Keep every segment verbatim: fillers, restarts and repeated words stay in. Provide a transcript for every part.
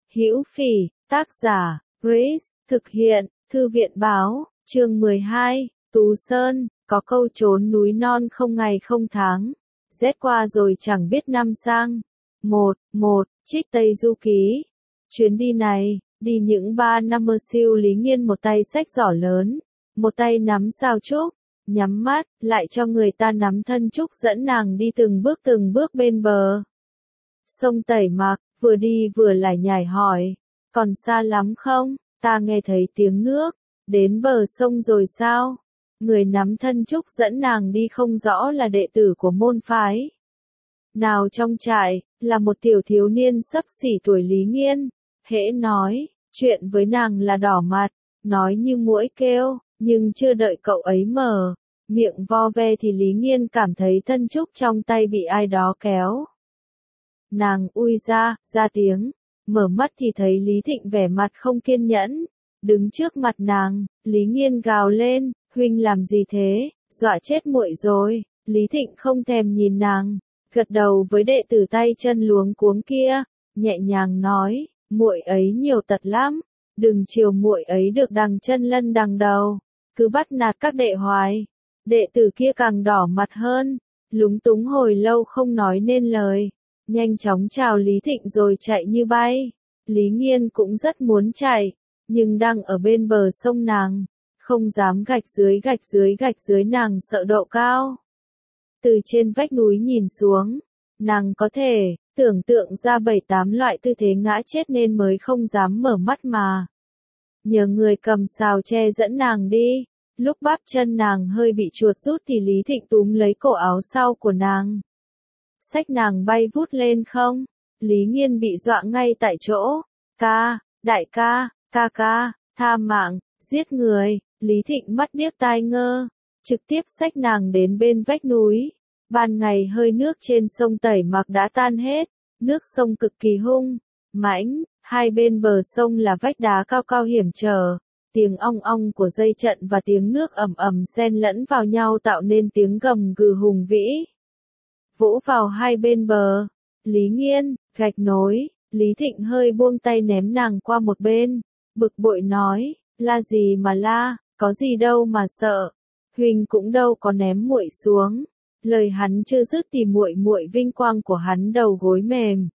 Hữu Phỉ, tác giả, Grace, thực hiện, Thư viện Báo, chương mười hai, Tú Sơn, có câu trốn núi non không ngày không tháng, rét qua rồi chẳng biết năm sang. một, một, trích Tây Du Ký. Chuyến đi này, đi những ba năm mơ siêu Lý Nghiên một tay xách giỏ lớn, một tay nắm sao trúc, nhắm mắt, lại cho người ta nắm thân trúc dẫn nàng đi từng bước từng bước bên bờ sông Tẩy Mạc, vừa đi vừa lải nhải hỏi, còn xa lắm không, ta nghe thấy tiếng nước, đến bờ sông rồi sao? Người nắm thân trúc dẫn nàng đi không rõ là đệ tử của môn phái nào trong trại, là một tiểu thiếu niên xấp xỉ tuổi Lý Nghiên, hễ nói chuyện với nàng là đỏ mặt, nói như muỗi kêu, nhưng chưa đợi cậu ấy mở miệng vo ve thì Lý Nghiên cảm thấy thân trúc trong tay bị ai đó kéo. Nàng ui ra, ra tiếng, mở mắt thì thấy Lý Thịnh vẻ mặt không kiên nhẫn, đứng trước mặt nàng, Lý Nghiên gào lên, huynh làm gì thế, dọa chết muội rồi. Lý Thịnh không thèm nhìn nàng, gật đầu với đệ tử tay chân luống cuống kia, nhẹ nhàng nói, muội ấy nhiều tật lắm, đừng chiều muội ấy được đằng chân lân đằng đầu, cứ bắt nạt các đệ hoài. Đệ tử kia càng đỏ mặt hơn, lúng túng hồi lâu không nói nên lời, nhanh chóng chào Lý Thịnh rồi chạy như bay. Lý Nghiên cũng rất muốn chạy, nhưng đang ở bên bờ sông nàng, không dám gạch dưới gạch dưới gạch dưới nàng sợ độ cao. Từ trên vách núi nhìn xuống, nàng có thể tưởng tượng ra bảy tám loại tư thế ngã chết nên mới không dám mở mắt mà. Nhờ người cầm sào tre dẫn nàng đi, lúc bắp chân nàng hơi bị chuột rút thì Lý Thịnh túm lấy cổ áo sau của nàng, xách nàng bay vút lên không. Lý Nghiên bị dọa ngay tại chỗ, ca, đại ca, ca ca, tha mạng, giết người. Lý Thịnh mắt điếc tai ngơ, trực tiếp xách nàng đến bên vách núi. Ban ngày hơi nước trên sông Tẩy Mạc đã tan hết, nước sông cực kỳ hung, mãnh, hai bên bờ sông là vách đá cao cao hiểm trở, tiếng ong ong của dây trận và tiếng nước ầm ầm xen lẫn vào nhau tạo nên tiếng gầm gừ hùng vĩ. Vỗ vào hai bên bờ, Lý Nghiên, gạch nối, Lý Thịnh hơi buông tay ném nàng qua một bên, bực bội nói, la gì mà la, có gì đâu mà sợ, huynh cũng đâu có ném muội xuống. Lời hắn chưa dứt thì muội muội vinh quang của hắn đầu gối mềm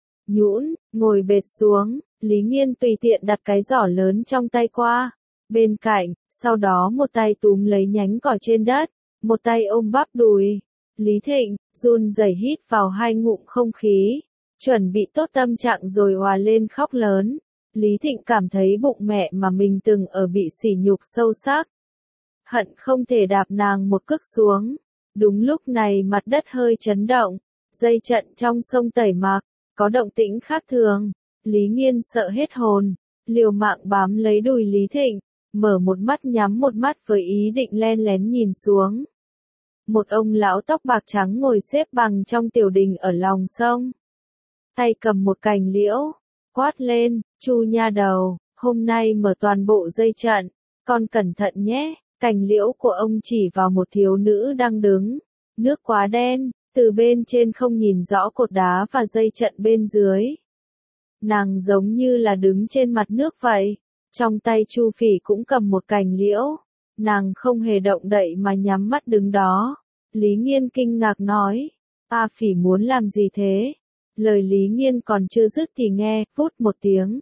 nhũn, ngồi bệt xuống. Lý Nghiên tùy tiện đặt cái giỏ lớn trong tay qua bên cạnh, sau đó một tay túm lấy nhánh cỏ trên đất, một tay ôm bắp đùi. Lý Thịnh run rẩy hít vào hai ngụm không khí, chuẩn bị tốt tâm trạng rồi òa lên khóc lớn. Lý Thịnh cảm thấy bụng mẹ mà mình từng ở bị sỉ nhục sâu sắc, hận không thể đạp nàng một cước xuống. Đúng lúc này mặt đất hơi chấn động, dây trận trong sông Tẩy Mạc có động tĩnh khác thường. Lý Nghiên sợ hết hồn, liều mạng bám lấy đùi Lý Thịnh, mở một mắt nhắm một mắt với ý định len lén nhìn xuống. Một ông lão tóc bạc trắng ngồi xếp bằng trong tiểu đình ở lòng sông, tay cầm một cành liễu, quát lên, Chu nha đầu, hôm nay mở toàn bộ dây trận, con cẩn thận nhé. Cành liễu của ông chỉ vào một thiếu nữ đang đứng, nước quá đen, từ bên trên không nhìn rõ cột đá và dây trận bên dưới. Nàng giống như là đứng trên mặt nước vậy, trong tay Chu Phỉ cũng cầm một cành liễu, nàng không hề động đậy mà nhắm mắt đứng đó. Lý Nghiên kinh ngạc nói, A Phỉ muốn làm gì thế? Lời Lý Nghiên còn chưa dứt thì nghe, vút một tiếng.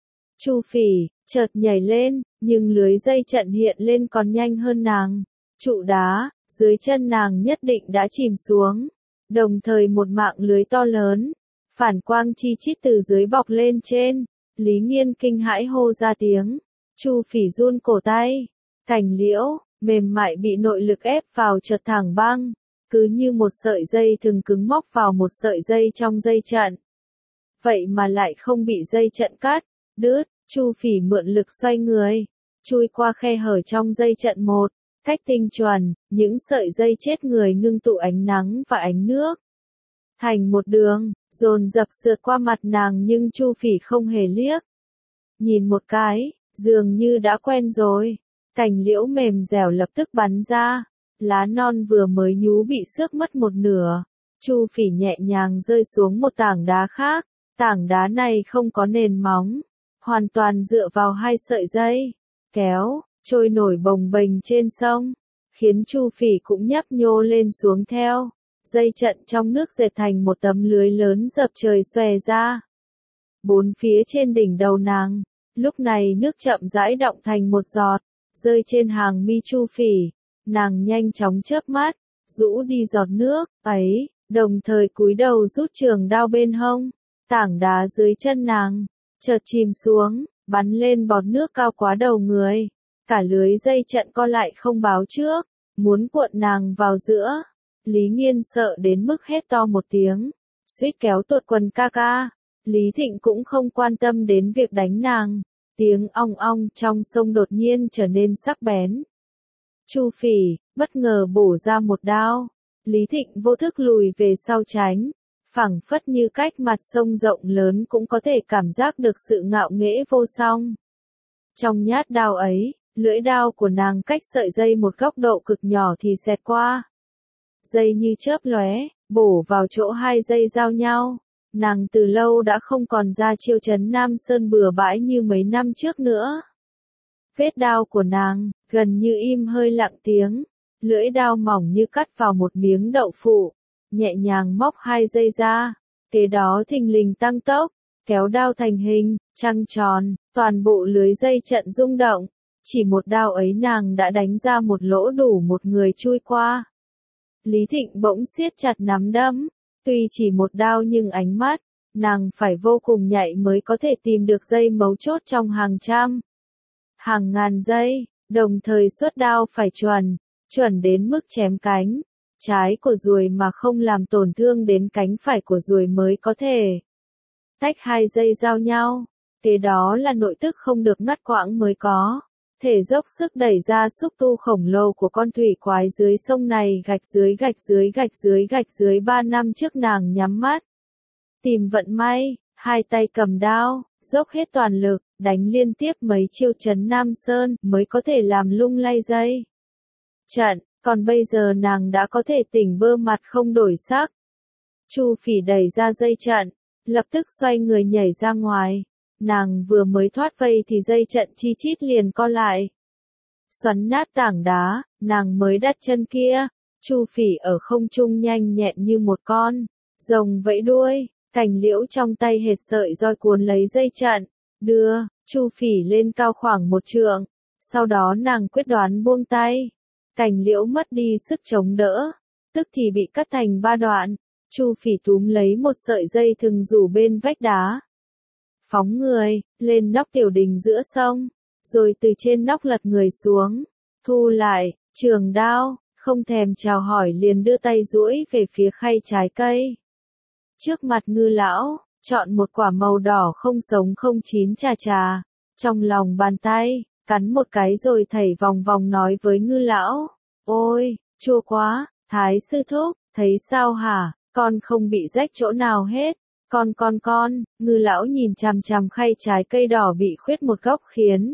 Chu Phỉ chợt nhảy lên, nhưng lưới dây trận hiện lên còn nhanh hơn nàng. Trụ đá dưới chân nàng nhất định đã chìm xuống, đồng thời một mạng lưới to lớn, phản quang chi chít từ dưới bọc lên trên. Lý Nghiên kinh hãi hô ra tiếng. Chu Phỉ run cổ tay, cành liễu mềm mại bị nội lực ép vào chợt thẳng băng, cứ như một sợi dây thừng cứng móc vào một sợi dây trong dây trận. Vậy mà lại không bị dây trận cắt đứt. Chu Phỉ mượn lực xoay người, chui qua khe hở trong dây trận một cách tinh chuẩn, những sợi dây chết người ngưng tụ ánh nắng và ánh nước thành một đường, dồn dập sượt qua mặt nàng, nhưng Chu Phỉ không hề liếc nhìn một cái, dường như đã quen rồi. Cành liễu mềm dẻo lập tức bắn ra, lá non vừa mới nhú bị xước mất một nửa. Chu Phỉ nhẹ nhàng rơi xuống một tảng đá khác, Tảng đá này không có nền móng, hoàn toàn dựa vào hai sợi dây, kéo, trôi nổi bồng bềnh trên sông, khiến Chu Phỉ cũng nhấp nhô lên xuống theo. Dây trận trong nước dệt thành một tấm lưới lớn dập trời xòe ra. Bốn phía trên đỉnh đầu nàng, lúc này nước chậm rãi động thành một giọt, rơi trên hàng mi Chu Phỉ. Nàng nhanh chóng chớp mắt, rũ đi giọt nước ấy, đồng thời cúi đầu rút trường đao bên hông. Tảng đá dưới chân nàng chợt chìm xuống, bắn lên bọt nước cao quá đầu người. Cả lưới dây trận co lại không báo trước, muốn cuộn nàng vào giữa. Lý Nghiên sợ đến mức hét to một tiếng, suýt kéo tuột quần ca ca. Lý Thịnh cũng không quan tâm đến việc đánh nàng. Tiếng ong ong trong sông đột nhiên trở nên sắc bén. Chu Phỉ bất ngờ bổ ra một đao. Lý Thịnh vô thức lùi về sau tránh. Phảng phất như cách mặt sông rộng lớn cũng có thể cảm giác được sự ngạo nghễ vô song. Trong nhát đao ấy, lưỡi đao của nàng cách sợi dây một góc độ cực nhỏ thì xẹt qua. Dây như chớp lóe, bổ vào chỗ hai dây giao nhau. Nàng từ lâu đã không còn ra chiêu trấn Nam Sơn bừa bãi như mấy năm trước nữa. Vết đao của nàng, gần như im hơi lặng tiếng. Lưỡi đao mỏng như cắt vào một miếng đậu phụ. Nhẹ nhàng móc hai dây ra. Kế đó thình lình tăng tốc, kéo đao thành hình, trăng tròn, toàn bộ lưới dây trận rung động. Chỉ một đao ấy nàng đã đánh ra một lỗ đủ một người chui qua. Lý Thịnh bỗng siết chặt nắm đấm. Tuy chỉ một đao nhưng ánh mắt, nàng phải vô cùng nhạy mới có thể tìm được dây mấu chốt trong hàng trăm, hàng ngàn dây, đồng thời xuất đao phải chuẩn, chuẩn đến mức chém cánh trái của ruồi mà không làm tổn thương đến cánh phải của ruồi mới có thể tách hai dây giao nhau. Kế đó là nội tức không được ngắt quãng mới có thể dốc sức đẩy ra xúc tu khổng lồ của con thủy quái dưới sông này gạch dưới gạch dưới gạch dưới gạch dưới ba năm trước nàng nhắm mắt. Tìm vận may, hai tay cầm đao, dốc hết toàn lực, đánh liên tiếp mấy chiêu trấn Nam Sơn mới có thể làm lung lay dây trận, còn bây giờ nàng đã có thể tỉnh bơ mặt không đổi sắc. Chu Phỉ đẩy ra dây trận, lập tức xoay người nhảy ra ngoài. Nàng vừa mới thoát vây thì dây trận chi chít liền co lại. Xoắn nát tảng đá, nàng mới đặt chân kia. Chu Phỉ ở không trung nhanh nhẹn như một con rồng vẫy đuôi, cành liễu trong tay hệt sợi roi cuốn lấy dây trận, đưa Chu Phỉ lên cao khoảng một trượng. Sau đó nàng quyết đoán buông tay. Cành liễu mất đi sức chống đỡ, tức thì bị cắt thành ba đoạn. Chu Phỉ túm lấy một sợi dây thừng rủ bên vách đá. Phóng người, lên nóc tiểu đình giữa sông, rồi từ trên nóc lật người xuống, thu lại, trường đao, không thèm chào hỏi liền đưa tay duỗi về phía khay trái cây. Trước mặt Ngư lão, chọn một quả màu đỏ không sống không chín trà trà, trong lòng bàn tay, cắn một cái rồi thảy vòng vòng nói với Ngư lão, ôi, chua quá, Thái sư thúc, thấy sao hả, con không bị rách chỗ nào hết. Con con con, Ngư lão nhìn chằm chằm khay trái cây đỏ bị khuyết một góc khiến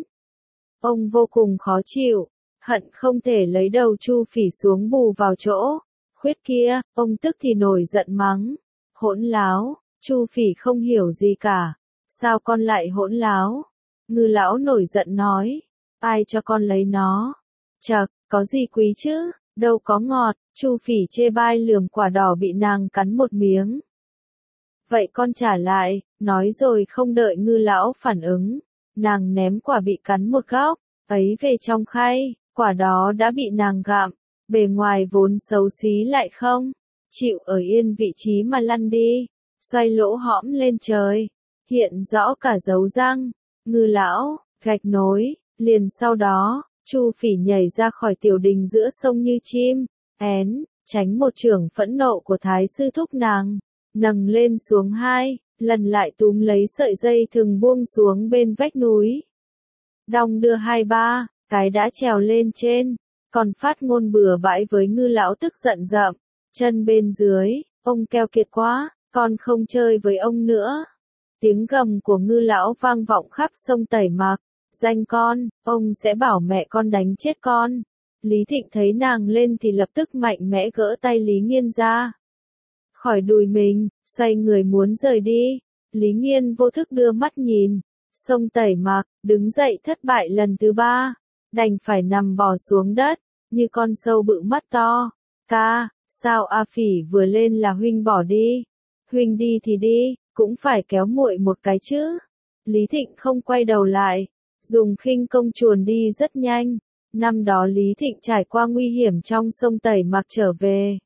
ông vô cùng khó chịu, hận không thể lấy đầu Chu Phỉ xuống bù vào chỗ khuyết kia. Ông tức thì nổi giận mắng, hỗn láo. Chu Phỉ không hiểu gì cả, sao con lại hỗn láo? Ngư lão nổi giận nói, ai cho con lấy nó? Chậc, có gì quý chứ, đâu có ngọt. Chu Phỉ chê bai lườm quả đỏ bị nàng cắn một miếng. Vậy con trả lại, nói rồi không đợi Ngư lão phản ứng, nàng ném quả bị cắn một góc ấy về trong khay. Quả đó đã bị nàng gặm, bề ngoài vốn xấu xí lại không chịu ở yên vị trí mà lăn đi, xoay lỗ hõm lên trời, hiện rõ cả dấu răng. Ngư lão gạch nối, liền sau đó, Chu Phỉ nhảy ra khỏi tiểu đình giữa sông như chim én, tránh một chưởng phẫn nộ của Thái sư thúc nàng. Nâng lên xuống hai, lần lại túm lấy sợi dây thừng buông xuống bên vách núi. Đong đưa hai ba, cái đã trèo lên trên, còn phát ngôn bừa bãi với Ngư lão tức giận rậm, chân bên dưới, ông keo kiệt quá, con không chơi với ông nữa. Tiếng gầm của Ngư lão vang vọng khắp sông Tẩy Mạc, danh con, ông sẽ bảo mẹ con đánh chết con. Lý Thịnh thấy nàng lên thì lập tức mạnh mẽ gỡ tay Lý Nghiên ra khỏi đùi mình, xoay người muốn rời đi. Lý Nghiên vô thức đưa mắt nhìn, Sông Tẩy Mạc, đứng dậy thất bại lần thứ ba, đành phải nằm bò xuống đất, như con sâu bự mắt to. Ca, sao A Phỉ vừa lên là huynh bỏ đi? Huynh đi thì đi, cũng phải kéo muội một cái chứ. Lý Thịnh không quay đầu lại, dùng khinh công chuồn đi rất nhanh. Năm đó Lý Thịnh trải qua nguy hiểm trong Sông Tẩy Mạc trở về.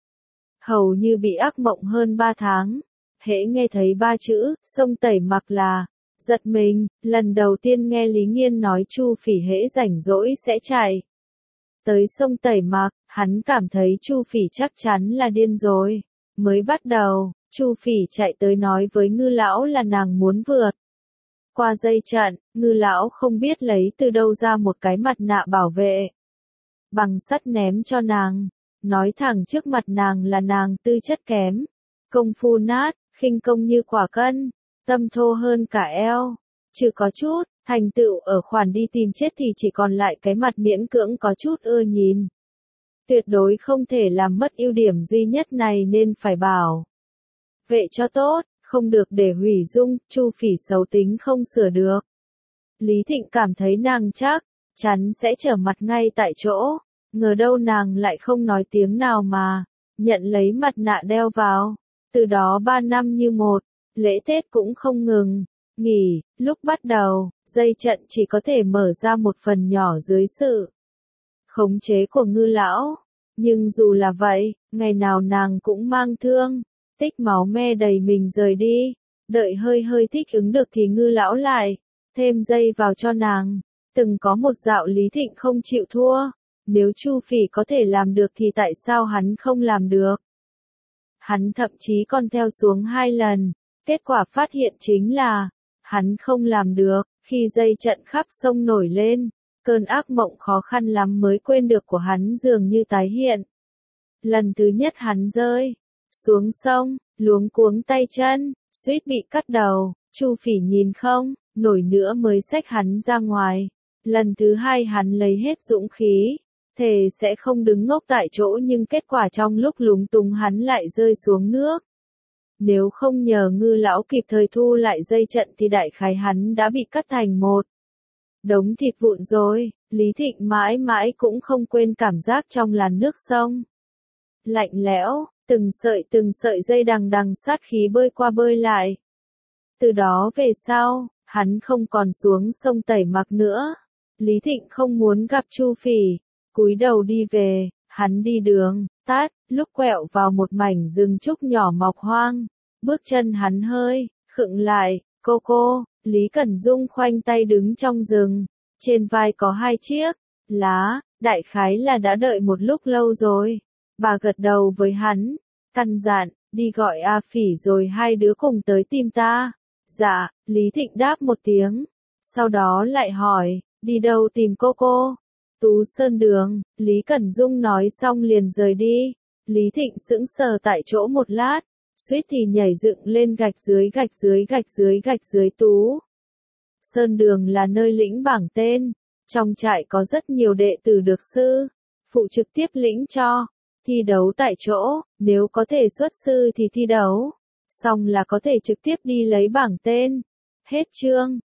Hầu như bị ác mộng hơn ba tháng. Hễ nghe thấy ba chữ, Sông Tẩy Mạc là, giật mình, lần đầu tiên nghe Lý Nghiên nói Chu Phỉ hễ rảnh rỗi sẽ chạy tới Sông Tẩy Mạc, hắn cảm thấy Chu Phỉ chắc chắn là điên rồi. Mới bắt đầu, Chu Phỉ chạy tới nói với Ngư lão là nàng muốn vượt qua dây chặn, Ngư lão không biết lấy từ đâu ra một cái mặt nạ bảo vệ bằng sắt ném cho nàng, nói thẳng trước mặt nàng là nàng tư chất kém, công phu nát, khinh công như quả cân, tâm thô hơn cả eo, chứ có chút thành tựu ở khoản đi tìm chết thì chỉ còn lại cái mặt miễn cưỡng có chút ưa nhìn. Tuyệt đối không thể làm mất ưu điểm duy nhất này nên phải bảo vệ cho tốt, không được để hủy dung. Chu Phỉ xấu tính không sửa được. Lý Thịnh cảm thấy nàng chắc chắn sẽ trở mặt ngay tại chỗ, ngờ đâu nàng lại không nói tiếng nào mà nhận lấy mặt nạ đeo vào. Từ đó ba năm như một, lễ Tết cũng không ngừng nghỉ. Lúc bắt đầu, dây trận chỉ có thể mở ra một phần nhỏ dưới sự khống chế của Ngư lão, nhưng dù là vậy, ngày nào nàng cũng mang thương tích máu me đầy mình rời đi. Đợi hơi hơi thích ứng được thì Ngư lão lại thêm dây vào cho nàng. Từng có một dạo Lý Thịnh không chịu thua, nếu Chu Phỉ có thể làm được thì tại sao hắn không làm được? Hắn thậm chí còn theo xuống hai lần, kết quả phát hiện chính là hắn không làm được. Khi dây trận khắp sông nổi lên, cơn ác mộng khó khăn lắm mới quên được của hắn dường như tái hiện. Lần thứ nhất hắn rơi xuống sông, luống cuống tay chân, suýt bị cắt đầu. Chu Phỉ nhìn không nổi nữa mới xách hắn ra ngoài. Lần thứ hai hắn lấy hết dũng khí, thề sẽ không đứng ngốc tại chỗ, nhưng kết quả trong lúc lúng túng hắn lại rơi xuống nước. Nếu không nhờ Ngư lão kịp thời thu lại dây trận thì đại khái hắn đã bị cắt thành một đống thịt vụn rồi. Lý Thịnh mãi mãi cũng không quên cảm giác trong làn nước sông lạnh lẽo, từng sợi từng sợi dây đằng đằng sát khí bơi qua bơi lại. Từ đó về sau, hắn không còn xuống sông Tẩy Mạc nữa. Lý Thịnh không muốn gặp Chu Phỉ, cúi đầu đi về. Hắn đi đường tắt, lúc quẹo vào một mảnh rừng trúc nhỏ mọc hoang, bước chân hắn hơi khựng lại. Cô cô, Lý Cẩn Dung khoanh tay đứng trong rừng, trên vai có hai chiếc lá, đại khái là đã đợi một lúc lâu rồi. Bà gật đầu với hắn, căn dặn, đi gọi A Phỉ rồi hai đứa cùng tới tìm ta. Dạ, Lý Thịnh đáp một tiếng, sau đó lại hỏi, đi đâu tìm cô cô? Tú Sơn đường, Lý Cẩn Dung nói xong liền rời đi. Lý Thịnh sững sờ tại chỗ một lát, suýt thì nhảy dựng lên. Gạch dưới gạch dưới gạch dưới gạch dưới. Tú Sơn đường là nơi lĩnh bảng tên, trong trại có rất nhiều đệ tử được sư phụ trực tiếp lĩnh cho. Thi đấu tại chỗ, nếu có thể xuất sư thì thi đấu xong là có thể trực tiếp đi lấy bảng tên. Hết chương.